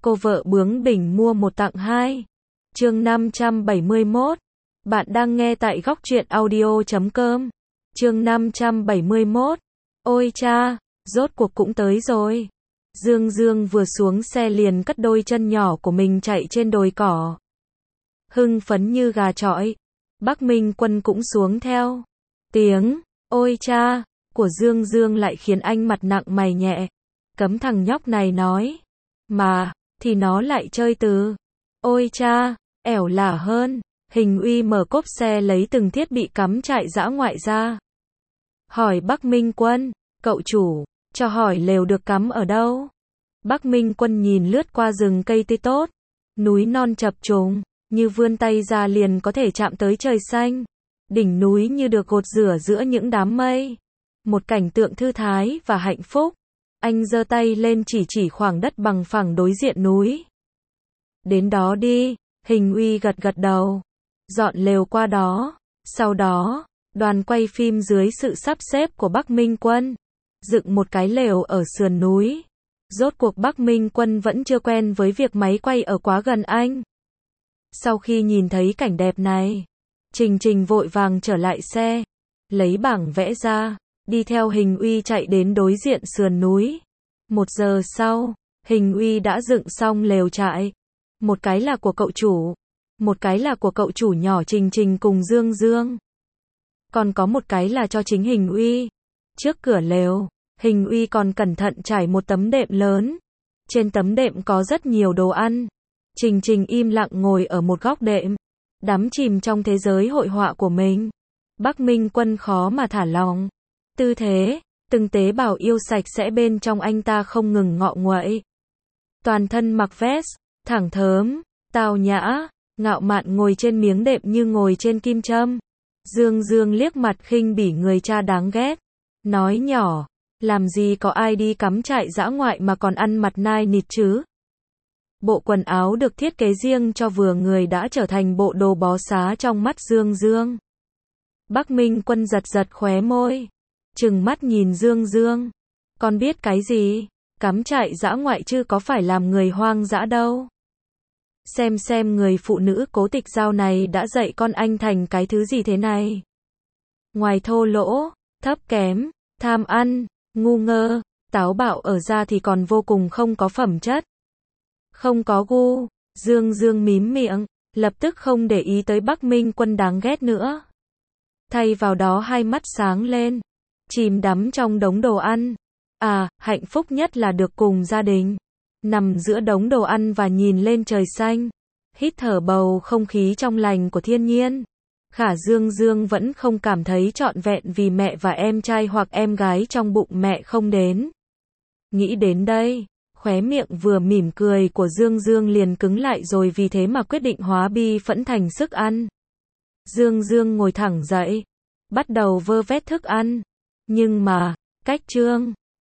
cô vợ bướng bỉnh mua một tặng hai. Chương 571. Bạn đang nghe tại góc truyện audio.com. Chương 571. Ôi cha, rốt cuộc cũng tới rồi. Dương Dương vừa xuống xe liền cất đôi chân nhỏ của mình chạy trên đồi cỏ. Hưng phấn như gà chọi. Bắc Minh Quân cũng xuống theo. Tiếng ôi cha của Dương Dương lại khiến anh mặt nặng mày nhẹ. Cấm thằng nhóc này nói. Mà, thì nó lại chơi từ. Ôi cha, ẻo lả hơn. Hình Uy mở cốp xe lấy từng thiết bị cắm trại dã ngoại ra. Hỏi Bắc Minh Quân, cậu chủ, cho hỏi lều được cắm ở đâu? Bắc Minh Quân nhìn lướt qua rừng cây tươi tốt, núi non chập trùng, như vươn tay ra liền có thể chạm tới trời xanh. Đỉnh núi như được gột rửa giữa những đám mây. Một cảnh tượng thư thái và hạnh phúc. Anh giơ tay lên chỉ khoảng đất bằng phẳng đối diện núi. Đến đó đi, Hình Uy gật gật đầu. Dọn lều qua đó. Sau đó, đoàn quay phim dưới sự sắp xếp của Bắc Minh Quân. Dựng một cái lều ở sườn núi. Rốt cuộc Bắc Minh Quân vẫn chưa quen với việc máy quay ở quá gần anh. Sau khi nhìn thấy cảnh đẹp này, Trình vội vàng trở lại xe, lấy bảng vẽ ra, đi theo Hình Uy chạy đến đối diện sườn núi. 1 giờ sau, Hình Uy đã dựng xong lều trại. Một cái là của cậu chủ, một cái là của cậu chủ nhỏ Trình cùng Dương Dương. Còn có một cái là cho chính Hình Uy. Trước cửa lều, Hình Uy còn cẩn thận trải một tấm đệm lớn. Trên tấm đệm có rất nhiều đồ ăn. Trình im lặng ngồi ở một góc đệm, đắm chìm trong thế giới hội họa của mình. Bắc Minh Quân khó mà thả lỏng. Tư thế, từng tế bào yêu sạch sẽ bên trong anh ta không ngừng ngọ nguậy. Toàn thân mặc vest, thẳng thớm, tao nhã, ngạo mạn ngồi trên miếng đệm như ngồi trên kim châm. Dương Dương liếc mặt khinh bỉ người cha đáng ghét. Nói nhỏ, làm gì có ai đi cắm trại dã ngoại mà còn ăn mặt nai nịt chứ. Bộ quần áo được thiết kế riêng cho vừa người đã trở thành bộ đồ bó xá trong mắt Dương Dương. Bắc Minh Quân giật khóe môi, trừng mắt nhìn Dương Dương. Con biết cái gì? Cắm trại dã ngoại chứ có phải làm người hoang dã đâu. Xem người phụ nữ cố tịch giao này đã dạy con anh thành cái thứ gì thế này. Ngoài thô lỗ, thấp kém, tham ăn, ngu ngơ, táo bạo ở ra thì còn vô cùng không có phẩm chất. Không có gu. Dương Dương mím miệng, lập tức không để ý tới Bắc Minh Quân đáng ghét nữa. Thay vào đó hai mắt sáng lên, chìm đắm trong đống đồ ăn. À, hạnh phúc nhất là được cùng gia đình, nằm giữa đống đồ ăn và nhìn lên trời xanh, hít thở bầu không khí trong lành của thiên nhiên. Khả Dương Dương vẫn không cảm thấy trọn vẹn vì mẹ và em trai hoặc em gái trong bụng mẹ không đến. Nghĩ đến đây, khóe miệng vừa mỉm cười của Dương Dương liền cứng lại rồi vì thế mà quyết định hóa bi phẫn thành sức ăn. Dương Dương ngồi thẳng dậy, bắt đầu vơ vét thức ăn. Nhưng mà, cách chương